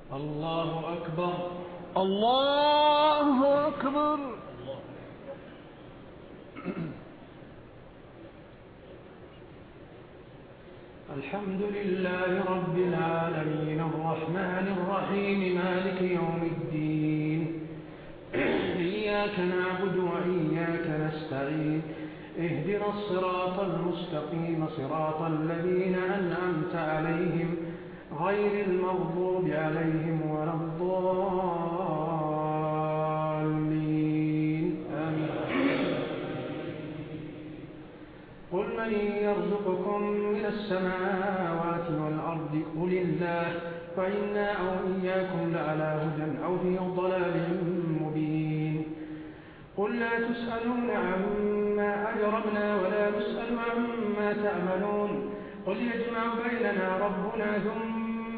الله أكبر. الله أكبر. الحمد لله رب العالمين الرحمن الرحيم مالك يوم الدين. إياك نعبد وإياك نستعين. اهدنا الصراط المستقيم صراط الذين أنعمت عليهم غير المغضوب عليهم ولا الضالين آمين. قل من يرزقكم من السماوات والأرض قل الله فإنا أو إياكم لعلى هدى أو في ضلال مبين. قل لا تسألون عما أجرمنا ولا نسأل عما تعملون. قل يجمع بيننا ربنا ثم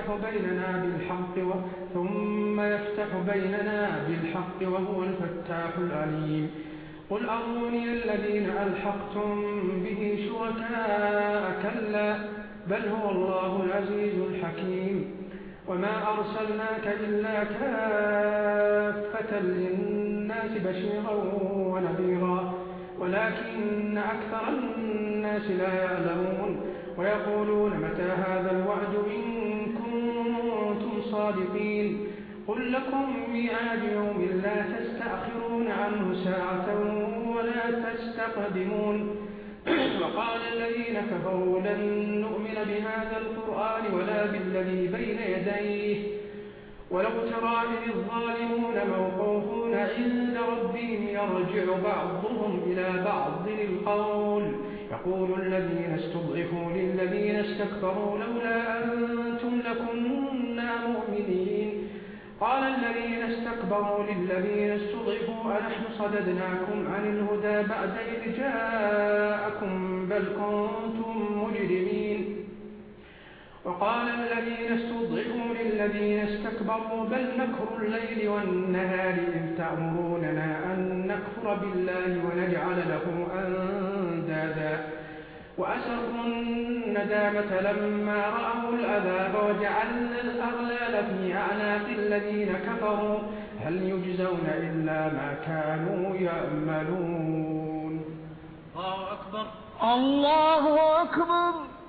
يفتح بيننا بالحق وهو الفتاح العليم. قل أروني الذين ألحقتم به شركاء كلا بل هو الله العزيز الحكيم. وما أرسلناك إلا كافة للناس بشيرا ونذيرا ولكن أكثر الناس لا يعلمون. ويقولون متى هذا الوعد إن كنتم صادقين. قل لكم ميعاد يوم لا تستأخرون عنه ساعة ولا تستقدمون. وقال الذين كفروا لن نؤمن بهذا القرآن ولا بالذي بين يديه ولو ترى إذ الظالمون موقوفون عند ربهم يرجع بعضهم إلى بعض القول يقول الذين استضعفوا للذين استكبروا لولا أنتم لكنا مؤمنين. قال الذين استكبروا للذين استضعفوا أنحن صددناكم عن الهدى بعد إذ جاءكم بل كنتم مجرمين. وقال الذين استضعفوا للذين استكبروا بل مكر الليل والنهار إذ تأمروننا أن نكفر بالله ونجعل له أندادا. وأسروا الندامة لما رأوا العذاب وجعلنا الأغلال في أعناق الذين كفروا هل يجزون إلا ما كانوا يعملون. الله أكبر. الله أكبر.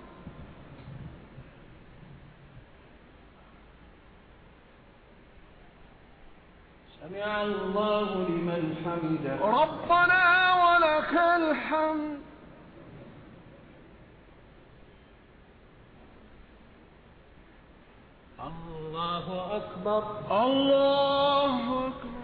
سمع الله لمن حمده. ربنا ولك الحمد. الله أكبر. الله أكبر.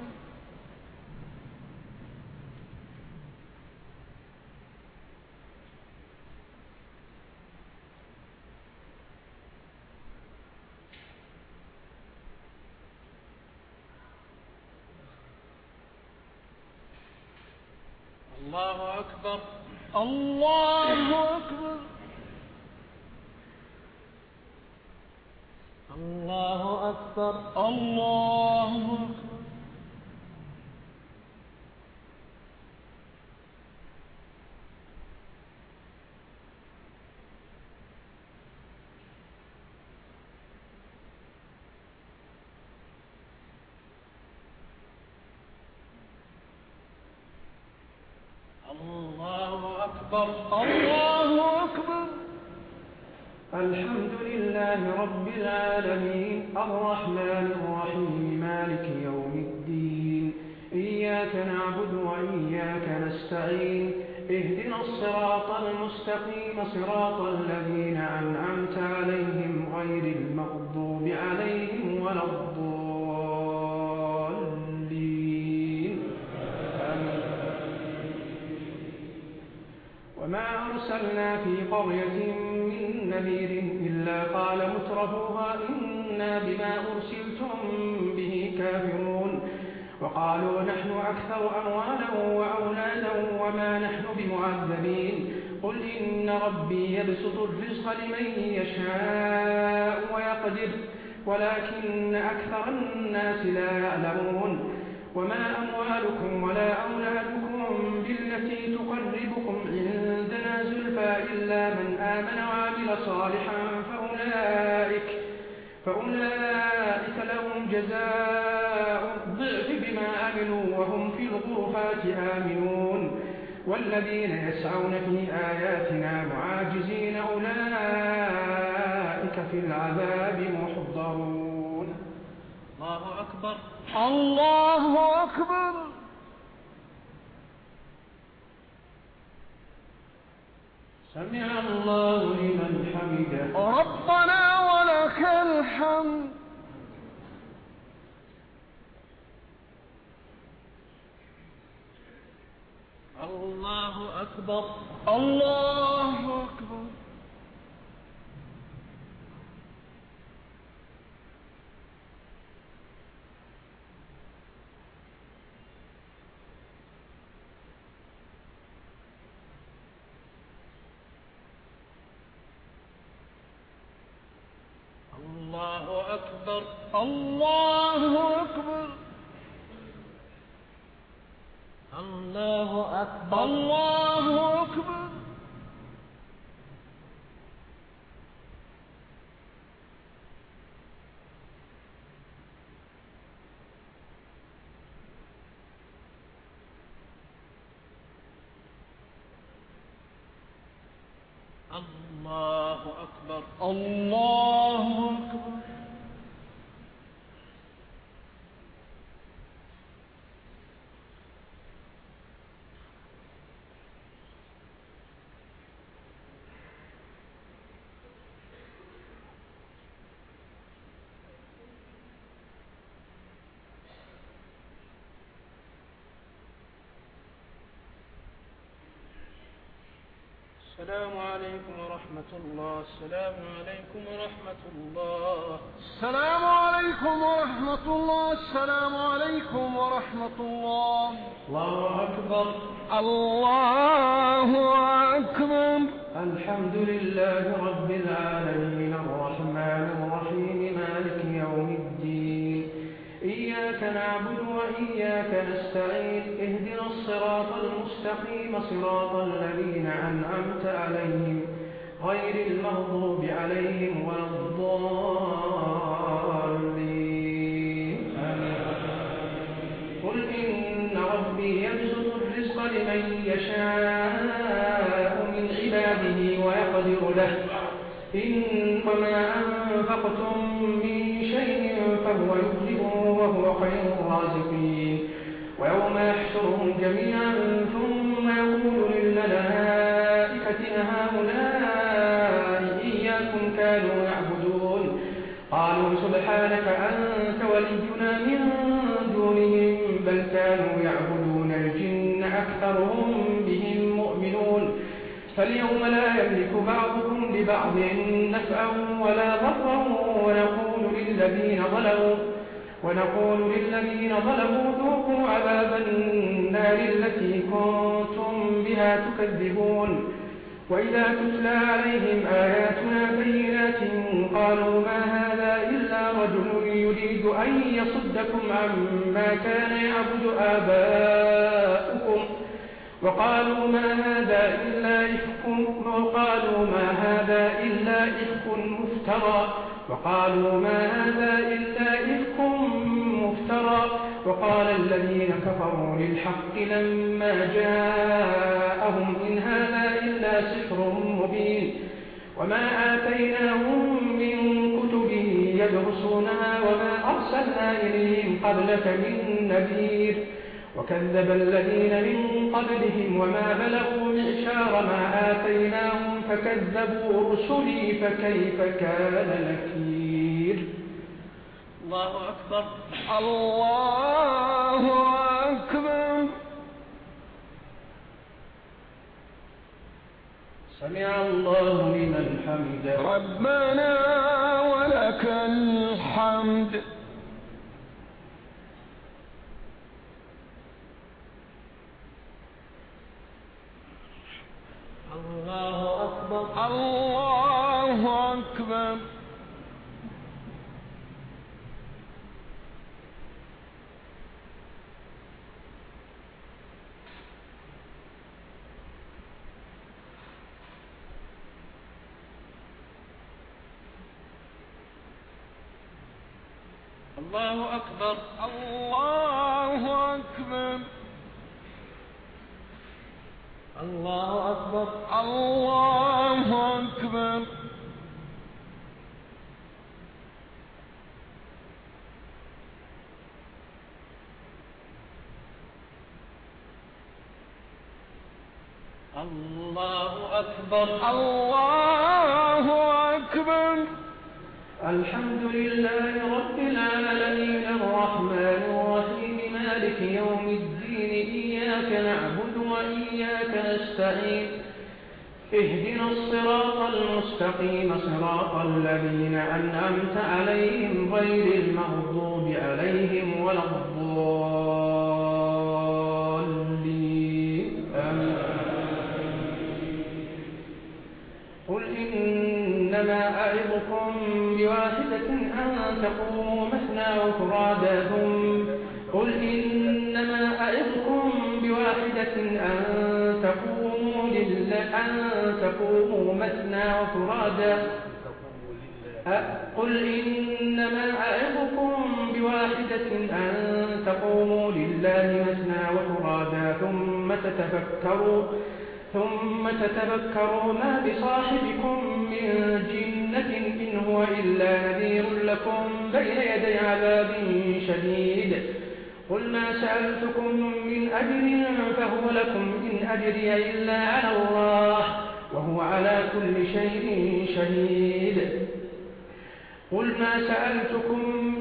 الله أكبر. الله أكبر. الله أكبر. الله أكبر. الله أكبر. الله أكبر. الحمد لله رب العالمين الرحمن الرحيم مالك يوم الدين. إياك نعبد وإياك نستعين. اهدنا الصراط المستقيم صراط الذين أنعمت عليهم غير المغضوب عليهم ولا الضالين آمين. وما أرسلنا في قرية من نذير إلا قال مترفوها إنا بما أرسلتم به كافرون. وقالوا نحن أكثر أموالا وأولادا وما نحن بمعذبين. قل إن ربي يبسط الرزق لمن يشاء ويقدر ولكن أكثر الناس لا يعلمون. وما أموالكم ولا أولادكم بالتي تقربكم عندنا زلفى إلا من آمن وعمل صالحا فأولئك جزاء الضعف بما عملوا وهم في الغرفات آمنون والذين يسعون في آياتنا معاجزين أولئك في العذاب محضرون. الله أكبر. الله أكبر. سمع الله لمن حمده. ربنا ولك الحمد. الله أكبر. الله أكبر. الله أكبر. الله أكبر. الله أكبر. الله أكبر. الله أكبر. الله أكبر. السلام عليكم ورحمة الله. السلام عليكم ورحمة الله. السلام عليكم ورحمة الله. السلام عليكم ورحمة الله. الله أكبر. الله أكبر. الحمد لله رب العالمين الرحمن الرحيم مالك يوم الدين إياك نعبد وإياك نستعين اهدنا الصراط المستقيم صراط الذين أنعمت عليهم غير المغضوب عليهم ولا الضالين. قل إن ربي يبسط الرزق لمن يشاء من عباده ويقدر له وما أنفقتم من شيء فهو يخلفه وهو خير الرازقين. ويوم يحشرهم جميعا ثم يقول للملائكة هؤلاء إياكم كانوا يعبدون قالوا سبحانك أنت ولينا من دونهم بل كانوا يعبدون الجن أكثرهم بهم مؤمنون. فاليوم لا يملك بعضهم لبعض نفعا ولا ضرا ونقول للذين ظلموا ذوقوا عذاب النار التي كنتم بها تكذبون. وإذا تتلى عليهم آياتنا بينات قالوا ما هذا إلا رجل يريد أن يصدكم عما كان يعبد آباؤكم وقالوا ما هذا إلا إفك مفترى وقال الذين كفروا للحق لما جاءهم إن هذا إلا سحر مبين. وما آتيناهم من كتب يدرسونها وما أرسلنا إليهم قبلك من نذير وكذب الذين من قبلهم وما بلغوا معشار ما آتيناهم فكذبوا رسلي فكيف كان نكير. الله أكبر. الله أكبر. سمع الله لمن حمده. ربنا ولك الحمد. الله أكبر. الله أكبر. الله أكبر. الله أكبر. الله أكبر. الله أكبر. الله أكبر. الله أكبر. الحمد لله رب العالمين الرحمن الرحيم مالك يوم الدين إياك نعبد وإياك نستعين اهدنا الصراط المستقيم صراط الذين أنعمت عليهم غير المغضوب عليهم ولا الضالين آمين. قل إنما أعظكم بواحدة أن تقوموا مثنى وفرادا قل إنما أعظكم بواحدة أن تقوموا مثنى وفرادا قل إنما أعظكم بواحدة أن تقوموا لله مثنى وفرادا ثم تتفكروا ما بصاحبكم من جنة إن هو إلا نذير لكم بين يدي عذاب شديد قل ما سألتكم من أجر فهو لكم إن أجري إلا على الله وهو على كل شيء شهيد قل ما سألتكم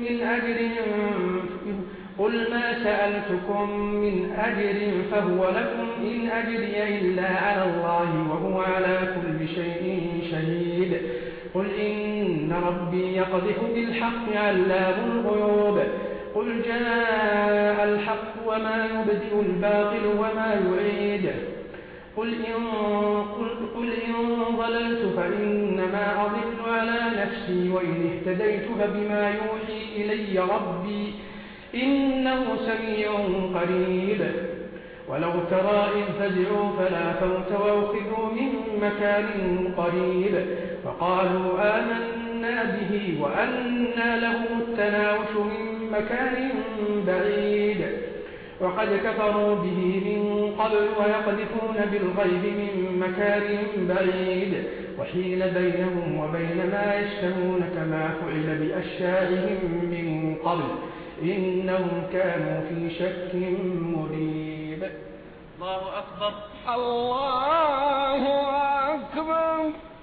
من أجر فهو لكم إن أجري إلا على الله وهو على كل شيء شهيد قل إن ربي يقذف بالحق علام الغيوب قل جاء الحق وما يبدئ الباطل وما يعيد قل إن ضللت فإنما أضل على نفسي وإن اهتديت فبما يوحي إلي ربي إنه سميع قريب ولو ترى إذ فزعوا فلا فوت وأخذوا من مكان قريب فقالوا آمنا به وأنى لهم التناوش من مكان بعيد وقد كفروا به من قبل ويقذفون بالغيب من مكان بعيد وحيل بينهم وبين ما يشتهون كما فعل بأشياعهم من قبل إنهم كانوا في شك مريب. الله أكبر. الله أكبر.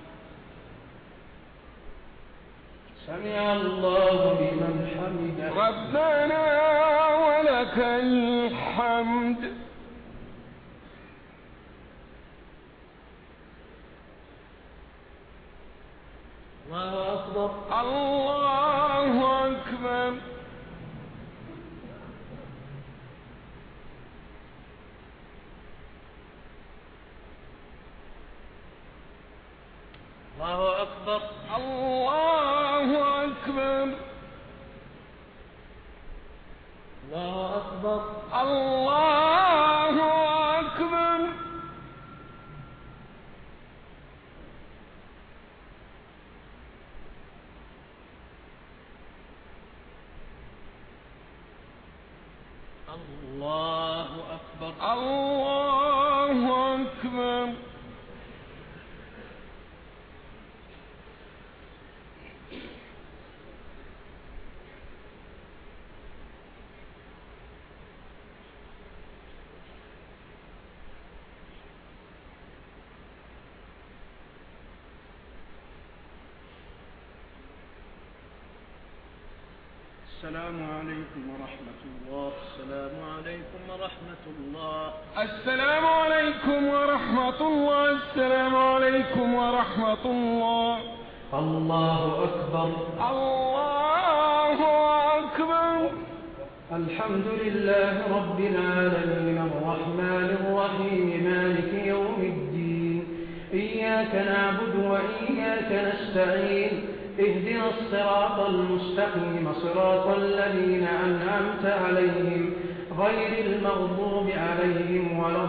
سمع الله لمن حمده. ربنا ولك الحمد. الله أكبر. الله أكبر. الله أكبر. الله أكبر. الله أكبر. الله أكبر. الله أكبر. الله أكبر. السلام عليكم ورحمة الله. السلام عليكم ورحمة الله. السلام عليكم ورحمة الله. السلام عليكم ورحمة الله. الله أكبر. الله أكبر. الحمد لله رب العالمين الرحمن الرحيم مالك يوم الدين إياك نعبد وإياك نستعين اهدنا الصراط المستقيم صراط الذين أنعمت عليهم غير المغضوب عليهم ولا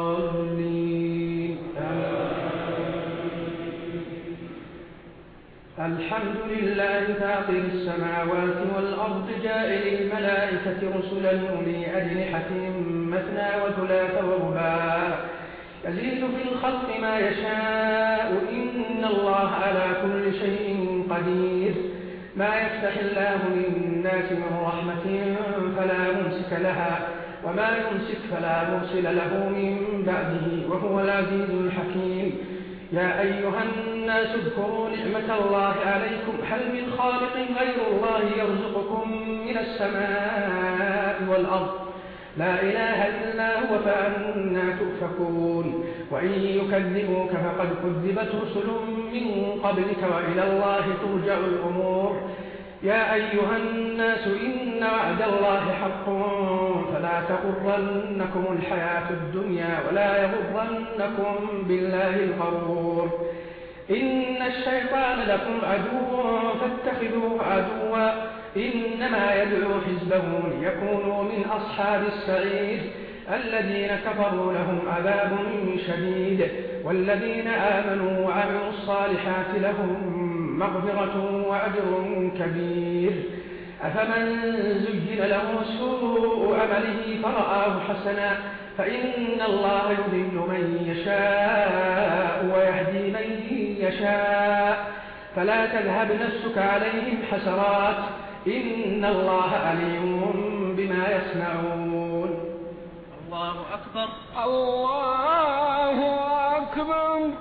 الضالين الحمد لله فاطر السماوات والأرض جاعل الملائكة رسلا أولي أجنحة مثنى وثلاث ورباع يزيد في الخلق ما يشاء إن الله على كل شيء قدير ما يفتح الله للناس من رحمة فلا ممسك لها وما يمسك فلا مرسل له من بعده وهو العزيز الحكيم يا أيها الناس اذكروا نعمة الله عليكم هل من خالق غير الله يرزقكم من السماء والأرض لا إله إلا هو فأنا تؤفكون وإن يكذبوك فقد كذبت رسل من قبلك وإلى الله ترجع الأمور يا أيها الناس إن وعد الله حق فلا تغرنكم الحياة الدنيا ولا يغرنكم بالله الغرور إن الشيطان لكم عدو فاتخذوه عدوا إنما يدعو حزبه ليكونوا من أصحاب السعير الذين كفروا لهم عذاب شديد والذين آمنوا وعملوا الصالحات لهم مغفرة وأجر كبير أفمن زين له سوء عمله فرآه حسنا فإن الله يضل من يشاء ويهدي من يشاء فلا تذهب نفسك عليهم حسرات إن الله عليم بما يصنعون الله أكبر الله أكبر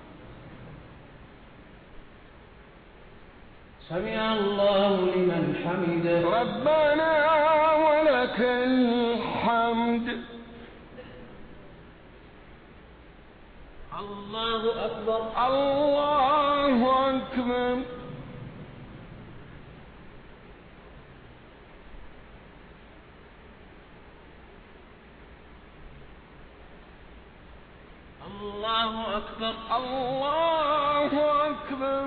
سمع الله لمن حمده ربنا ولك الحمد الله أكبر الله أكبر الله أكبر الله أكبر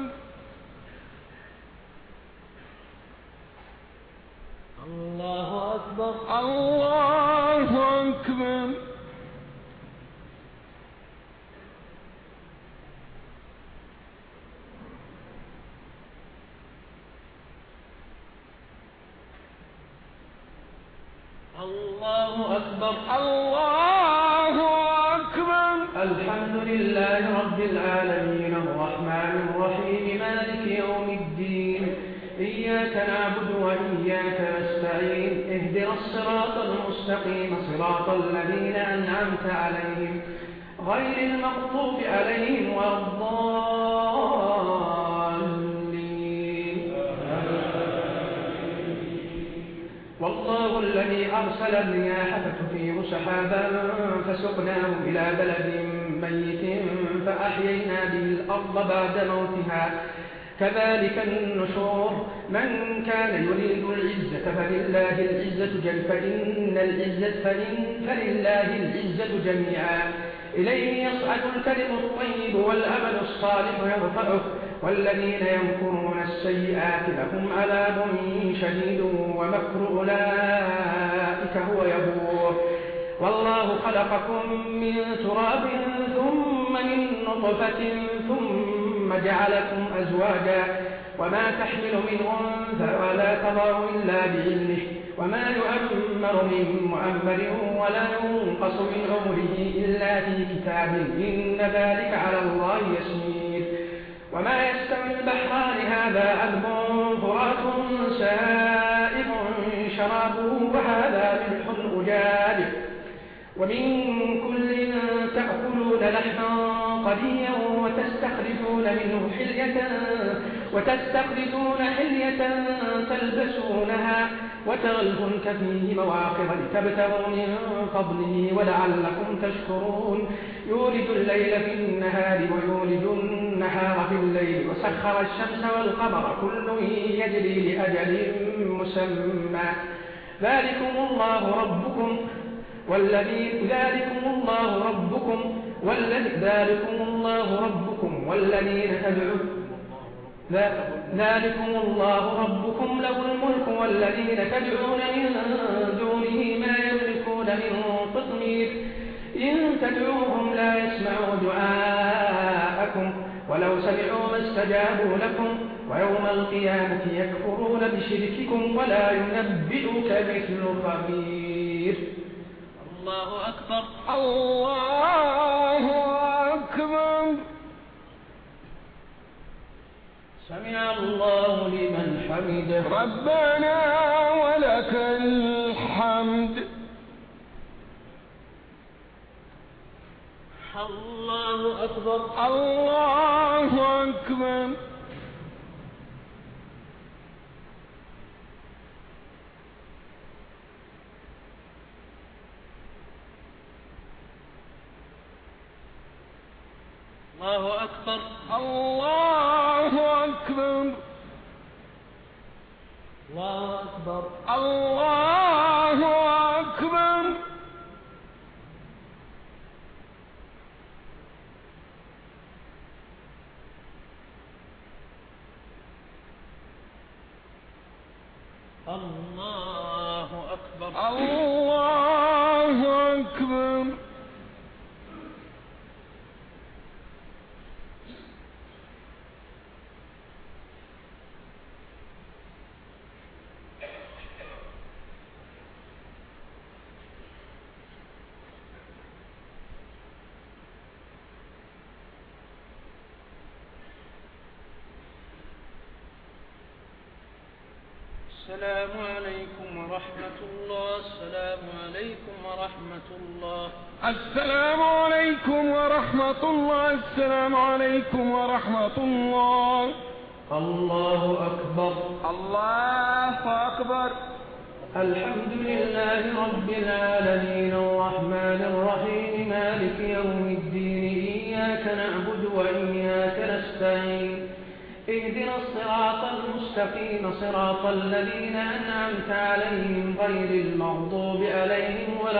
الله أكبر الله أكبر الله أكبر الله أكبر الحمد لله رب العالمين الرحمن الرحيم مالك يوم الدين إياك نعبد وإياك نستعين اهدنا الصراط المستقيم صراط الذين أنعمت عليهم غير المغضوب عليهم ولا الضالين والله الذي أرسل الرياح فتثير سحابا فسقناه إلى بلد ميت فأحيينا به الأرض بعد موتها كذلك النشور من كان يريد العزة فلله العزة جميعا إليه يصعد الكلم الطيب والأمل الصالح يرفعه والذين يمكرون السيئات لهم عذاب شديد ومكر أولئك هو يبور والله خلقكم من تراب ثم من نطفة ثم جعلكم أزواجا وما تحمل من أنثى ولا تضع إلا بعلمه وما يؤمر من مؤمر ولا ينقص من عمره إلا في كتاب إن ذلك على الله يسير وما يستوي البحران هذا عذب فرات سائغ شرابه وهذا ملح أجاج ومن كل تأكلون لحما طريا وتستخرجون حلية تلبسونها وترى الفلك فيه مواخر لتبتغوا من فضله ولعلكم تشكرون يولج الليل في النهار ويولج النهار في الليل وسخر الشمس والقمر كل يجري لأجل مسمى ذلكم الله ربكم له الملك والذين تدعون من دونه ما يملكون من قطمير إن تدعوهم لا يسمعوا دعاءكم ولو سمعوا ما استجابوا لكم ويوم القيامة يكفرون بشرككم ولا ينبئك مثل خبير. الله أكبر. الله أكبر. سمع الله لمن حمده. ربنا ولك الحمد. الله أكبر. الله أكبر. الله أكبر. الله أكبر. الله أكبر. الله أكبر. الله أكبر. الله أكبر. السلام عليكم ورحمة الله. السلام عليكم ورحمة الله. السلام عليكم ورحمة الله. السلام عليكم ورحمة الله. الله أكبر. الله أكبر. الحمد لله رب العالمين الرحمن الرحيم مالك يوم الدين إياك نعبد وإياك نستعين اهدنا الصراط المستقيم صراط الذين أنعمت عليهم غير المغضوب عليهم ولا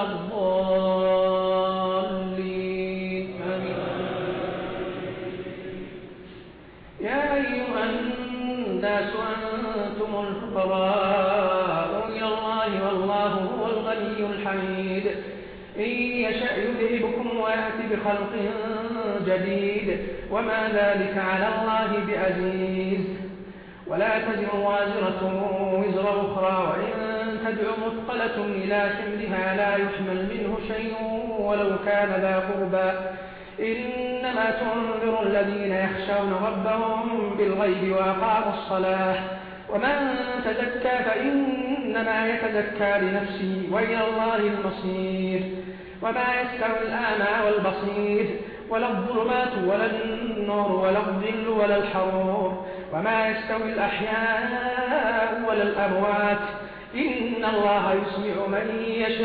الضالين آمين. يا أيها الناس أنتم الفقراء إلى الله والله هو الغني الحميد إن يشأ يذهبكم ويأتي بخلق جديد وما ذلك على الله بعزيز. ولا تزر وازرة وزر أخرى وإن تدع مثقلة إلى حملها لا يحمل منه شيء ولو كان ذا قربى إنما تنذر الذين يخشون ربهم بالغيب وأقاموا الصلاة ومن تزكى فإنما يتزكى لنفسه وإلى الله المصير. وما يستوي الأعمى والبصير ولا الظلمات ولا النور ولا الظل ولا الحرور وما يستوي الأحياء ولا الأموات إن الله يسمع من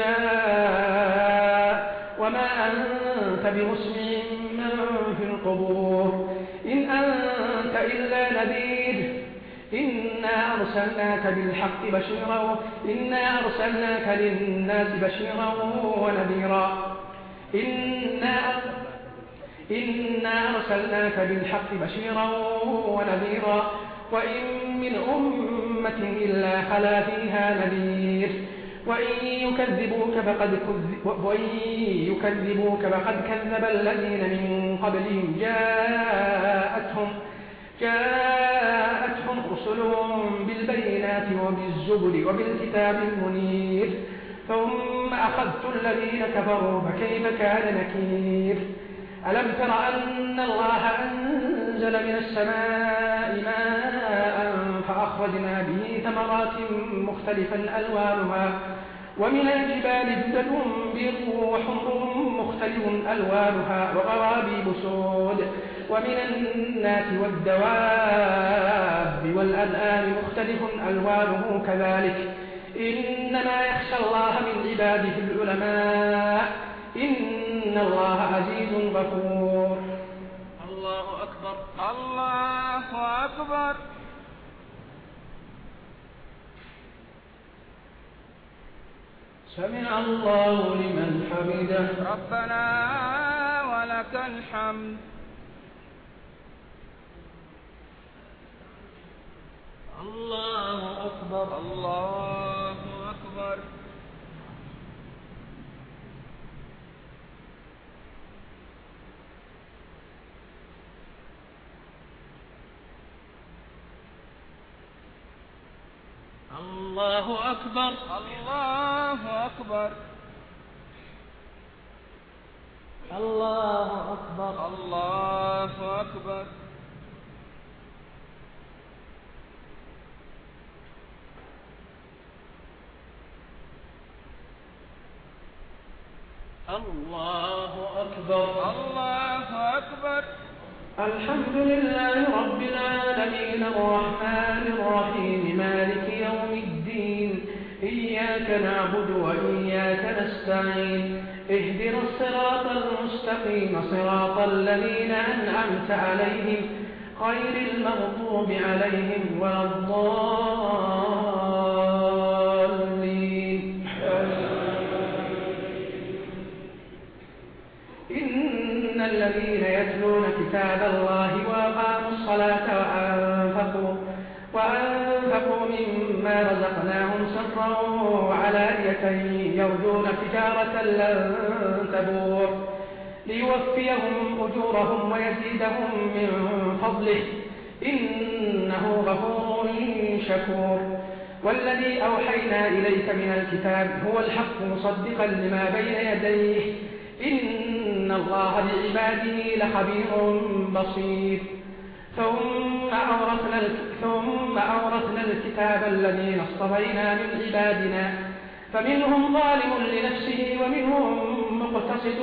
يشاء وما أنت بمسمع من في القبور إن أنت إلا نذير إنا أرسلناك للناس بشيرا ونذيرا إنا أرسلناك بالحق بشيرا ونذيرا وإن من أمة إلا خلا فيها نذير وإن يكذبوك فقد كذب الذين من قبلهم جاءتهم رسلهم بالبينات وبالزبر وبالكتاب المنير ثم أخذت الذين كفروا فكيف كان نكير. ألم تر أن الله أنزل من السماء ماء فأخرجنا به ثمرات مختلفا ألوانها ومن الجبال جدد بيض وحمر مختلف ألوانها وغرابيب سود ومن الناس والدواب والأنعام مختلف ألوانه كذلك إنما يخشى الله من عباده العلماء إن الله عزيز غفور. الله أكبر. الله أكبر. سمع الله لمن حمده. ربنا ولك الحمد. الله أكبر. الله أكبر. الله أكبر الله أكبر الله أكبر الله أكبر الله أكبر الله أكبر. الحمد لله رب العالمين الرحمن الرحيم مالك يوم الدين إياك نعبد وإياك نستعين اهدنا الصراط المستقيم صراط الذين أنعمت عليهم غير المغضوب عليهم ولا الضالين. إن الذين يتلون كتاب الله وأقاموا الصلاة وأنفقوا مما رزقناهم سرا وعلانية يرجون تجارة لن تبور ليوفيهم أجورهم ويزيدهم من فضله إنه غفور شكور. والذي أوحينا إليك من الكتاب هو الحق مصدقا لما بين يديه إن الله بعباده لخبير بصير. ثم أورثنا الكتاب الذين اصطفينا من عبادنا فمنهم ظالم لنفسه ومنهم مقتصد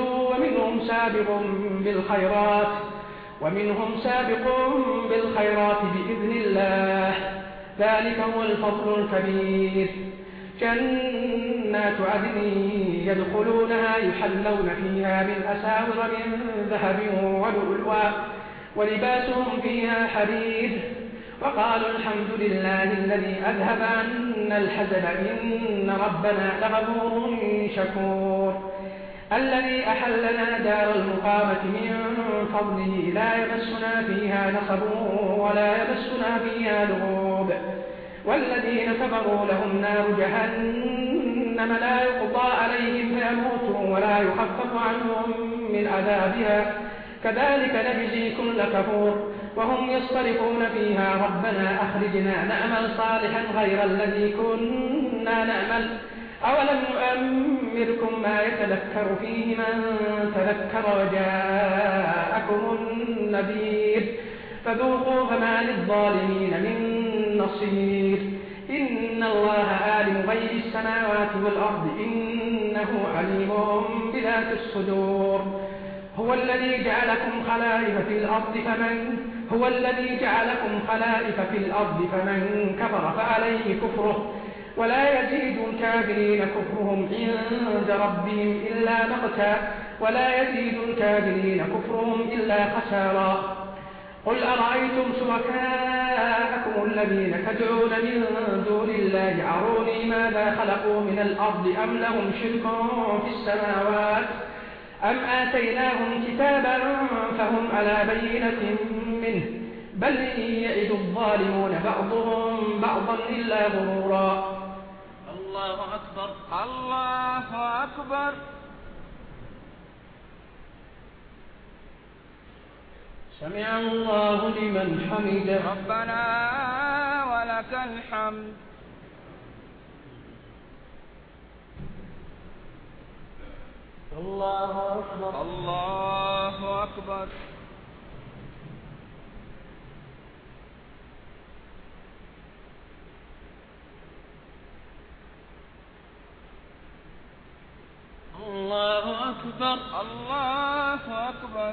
ومنهم سابق بالخيرات بإذن الله ذلك هو الفضل الكبير. جنات عدن يدخلونها يحلون فيها من أساور من ذهب ولؤلؤا ولباسهم فيها حرير وقالوا الحمد لله الذي أذهب عنا الحزن إن ربنا لغفور شكور. الذي أحلنا دار المقامة من فضله لا يمسنا فيها نصب ولا يمسنا فيها لغوب. والذين كفروا لهم نار جهنم لا يقضى عليهم فيموتوا ولا يخفف عنهم من عذابها كذلك نجزي كل كفور. وهم يصطرخون فيها ربنا أخرجنا نعمل صالحا غير الذي كنا نعمل أولم نؤمركم ما يتذكر فيه من تذكر وجاءكم النذير فذوقوا فما للظالمين من نصير. إن الله عالم غيب السماوات والأرض إنه عليم بذات الصدور. هو الذي جعلكم خلائف في الأرض فمن كفر فعليه كفره ولا يزيد الكافرين كفرهم عند ربهم إلا مقتا ولا يزيد الكافرين كفرهم إلا خسارا. قل أرأيتم شركاءكم الذين تدعون من دون الله أروني ماذا خلقوا من الأرض أم لهم شرك في السماوات أم آتيناهم كتابا فهم على بينة منه بل يعد الظالمون بعضهم بعضا إلا غرورا. الله أكبر الله أكبر. سمع الله لمن حمده ربنا ولك الحمد. الله أكبر الله أكبر. الله أكبر الله أكبر.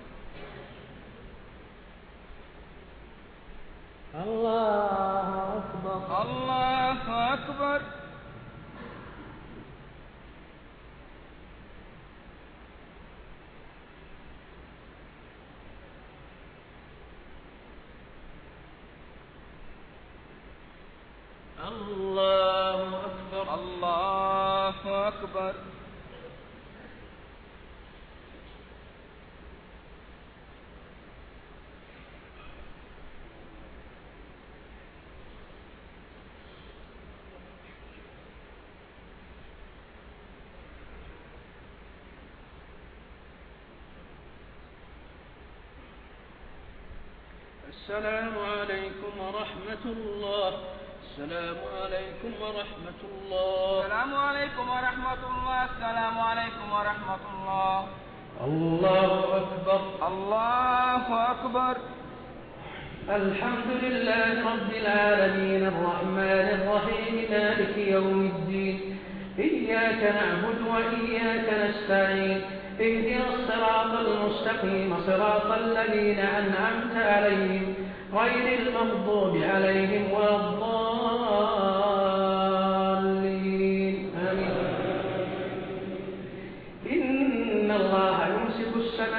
الله أكبر الله أكبر. الله أكبر الله أكبر. السلام عليكم ورحمة الله. السلام عليكم ورحمة الله. السلام عليكم ورحمة الله. السلام عليكم ورحمة الله. الله أكبر. الله أكبر. الحمد لله رب العالمين الرحمن الرحيم مالك يوم الدين. إياك نعبد وإياك نستعين. اهدنا الصراط المستقيم صراط الذين أنعمت عليهم غير المغضوب عليهم ولا الضالين. آمين. إن الله يمسك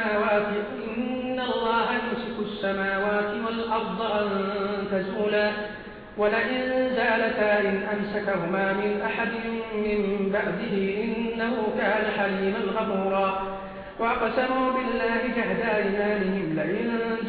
السماوات والأرض أن تزولا ولئن زالتا إن أمسكهما من أحد من بعده إنه كان حليما غفورا. وأقسموا بالله جهد أيمانهم لئن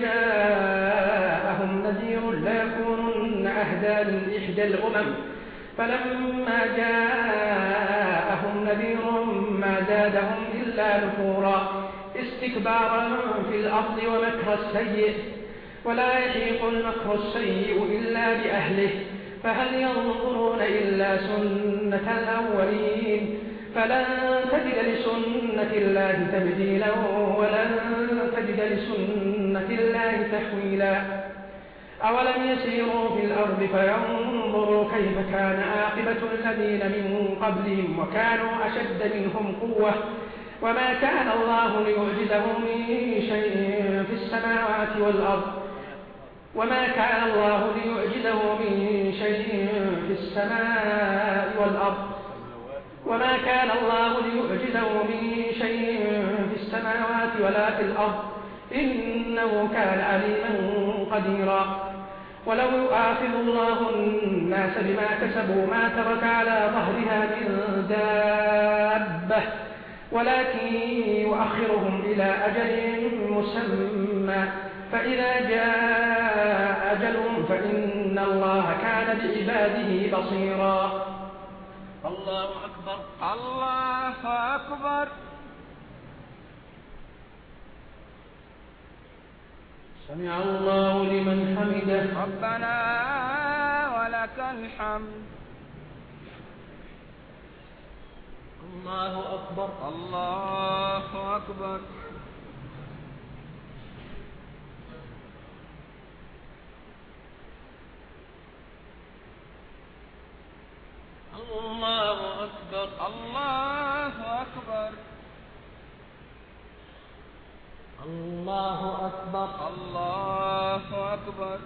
جاءهم نذير ليكونن أهدى من إحدى الأمم فلما جاءهم نذير ما زادهم إلا نفورا استكبارا في الأرض ومكر السيء ولا يحيق المكر السيء إلا بأهله فهل ينظرون إلا سنة الأولين فلن تجد لسنة الله تبديلا ولن تجد لسنة الله تحويلا. أولم يسيروا في الأرض فينظروا كيف كان عاقبة الذين من قبلهم وكانوا أشد منهم قوة وما كان الله ليعجزه من شيء في السماوات والأرض وما كان الله ليعجزه من شيء في السماء والأرض وما كان الله ليعجزه من شيء في السماوات ولا في الأرض إنه كان عليما قديرا. ولو يؤاخذ الله الناس بما كسبوا ما ترك على ظهرها من دابة ولكن يؤخرهم إلى أجل مسمى فإذا جاء أجلهم فإن الله كان بعباده بصيرا. الله أكبر. الله أكبر. سمع الله لمن حمده. ربنا ولك الحمد. الله أكبر. الله أكبر. الله أكبر. الله أكبر. الله أكبر. الله أكبر.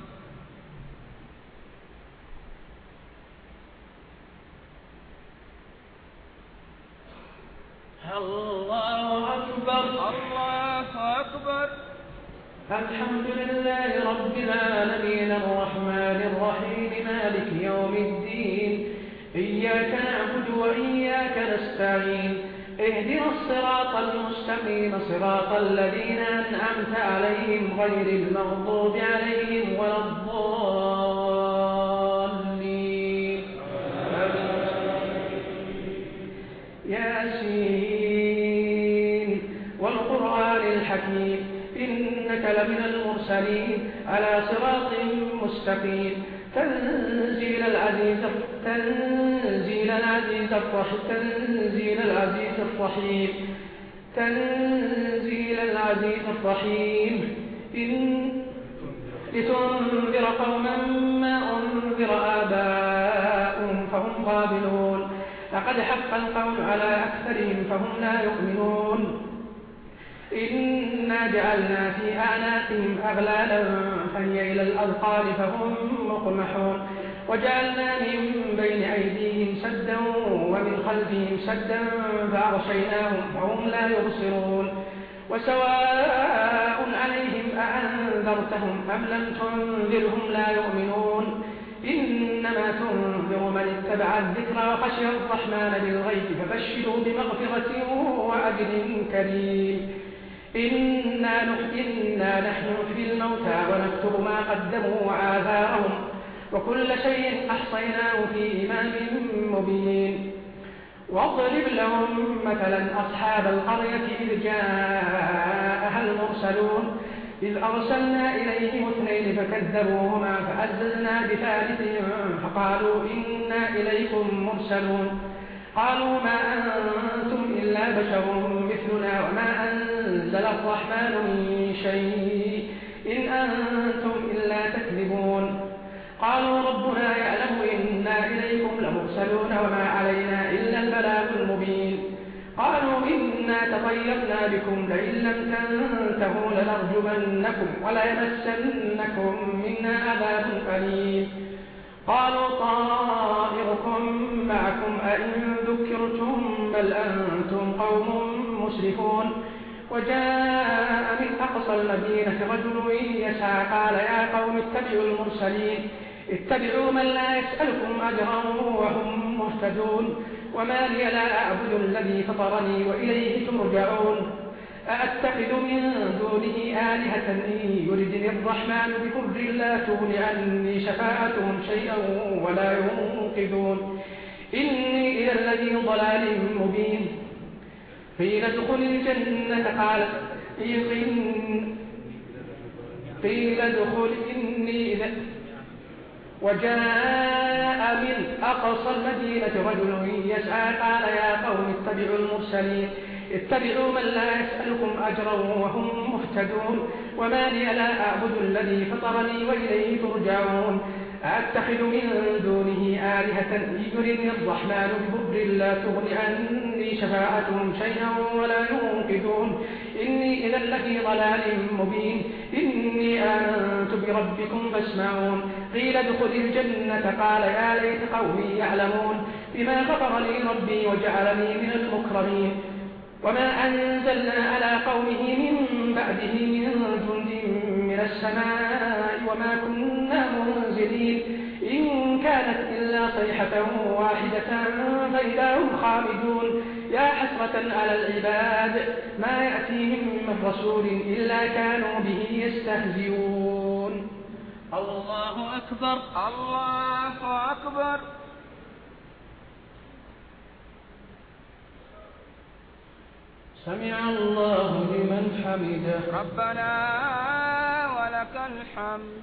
الله أكبر. الله أكبر. الحمد لله رب العالمين الرحمن الرحيم مالك يوم الدين. إياك نعبد وإياك نستعين. اهدنا الصراط المستقيم صراط الذين أنعمت عليهم غير المغضوب عليهم ولا الضالين. ياسين والقرآن الحكيم إنك لمن المرسلين على صراط مستقيم. تنزيل العزيز الرحيم لتنذر قوما ما أنذر آباؤهم فهم غافلون. لقد حق القول على أكثرهم فهم لا يؤمنون. إنا جعلنا في أعناقهم أغلالا فهي إلى الأذقان فهم مقمحون. وجعلنا من بين أيديهم سدا ومن خلفهم سدا فأغشيناهم فهم لا يبصرون. وسواء عليهم أأنذرتهم أم لم تنذرهم لا يؤمنون. إنما تنذر من اتبع الذكر وخشي الرحمن بالغيب فبشروا بمغفرة وأجر كريم. إنا نحن نحيي الموتى ونكتب ما قدموا وآثارهم وكل شيء أحصيناه في إمام مبين. واضرب لهم مثلا أصحاب القرية إذ جاءها المرسلون إذ أرسلنا إليهم 2 فكذبوهما فعززنا بثالث فقالوا إنا إليكم مرسلون قالوا ما أنتم إلا بشر مثلنا وما أنزل الرحمن من شيء إن أنتم إلا تكذبون قالوا ربنا يعلم إنا إليكم لمرسلون وما علينا إلا البلاغ المبين قالوا إنا تطيرنا بكم لئن لم تنتهوا لنرجمنكم وليمسنكم منا عذاب أليم قالوا طائركم معكم أئن ذكرتم بل أنتم قوم مسرفون وجاء من أقصى المدينة رجل يسعى قال يا قوم اتبعوا المرسلين اتبعوا من لا يسألكم أجرا وهم مهتدون وما لي لا أعبد الذي فطرني وإليه ترجعون أأتخذ من دونه آلهة إن يردني الرحمن بضر لا تغن عني شفاعتهم شيئا ولا ينقذون إني إلى الذي ضلال مبين قيل ادخل الجنة قيل ادخل إني إذا وجاء من أقصى المدينة رجل يسعى قال يا قوم اتبعوا المرسلين اتبعوا من لا يسألكم أجرا وهم مهتدون وما لي لا أعبد الذي فطرني وإليه ترجعون أأتخذ من دونه آلهة إن يردني الرحمن بضر لا تغن عني شفاعتهم شيئا ولا ينقذون إني إذا لفي ضلال مبين إني آمنت بربكم فاسمعون قيل ادخل الجنة قال يا ليت قومي يعلمون بما غفر لي ربي وجعلني من المكرمين وما أنزلنا على قومه من بعده من جند من السماء وما كنا منزلين إن كانت إلا صيحة واحدة فإذا هم خامدون يا حسرة على العباد ما يأتيهم من رسول إلا كانوا به يستهزئون الله أكبر الله أكبر سمع الله لمن حمده ربنا ولك الحمد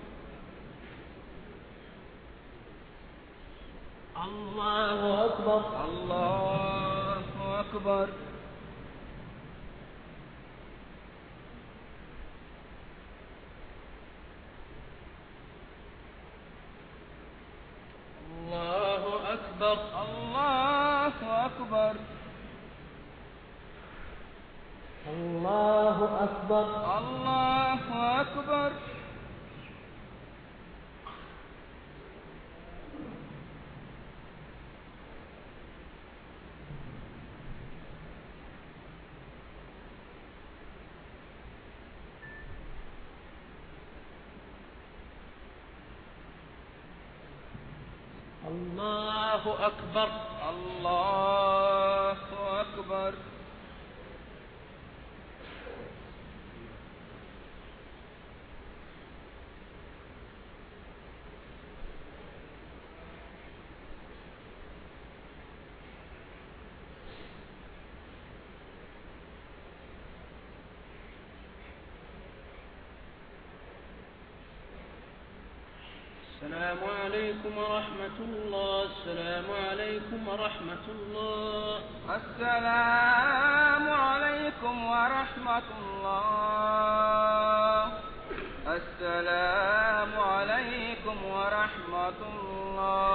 الله أكبر الله أكبر الله أكبر الله أكبر الله أكبر الله أكبر الله أكبر الله أكبر السلام عليكم ورحمة الله. السلام عليكم ورحمة الله. السلام عليكم ورحمة الله. السلام عليكم ورحمة الله.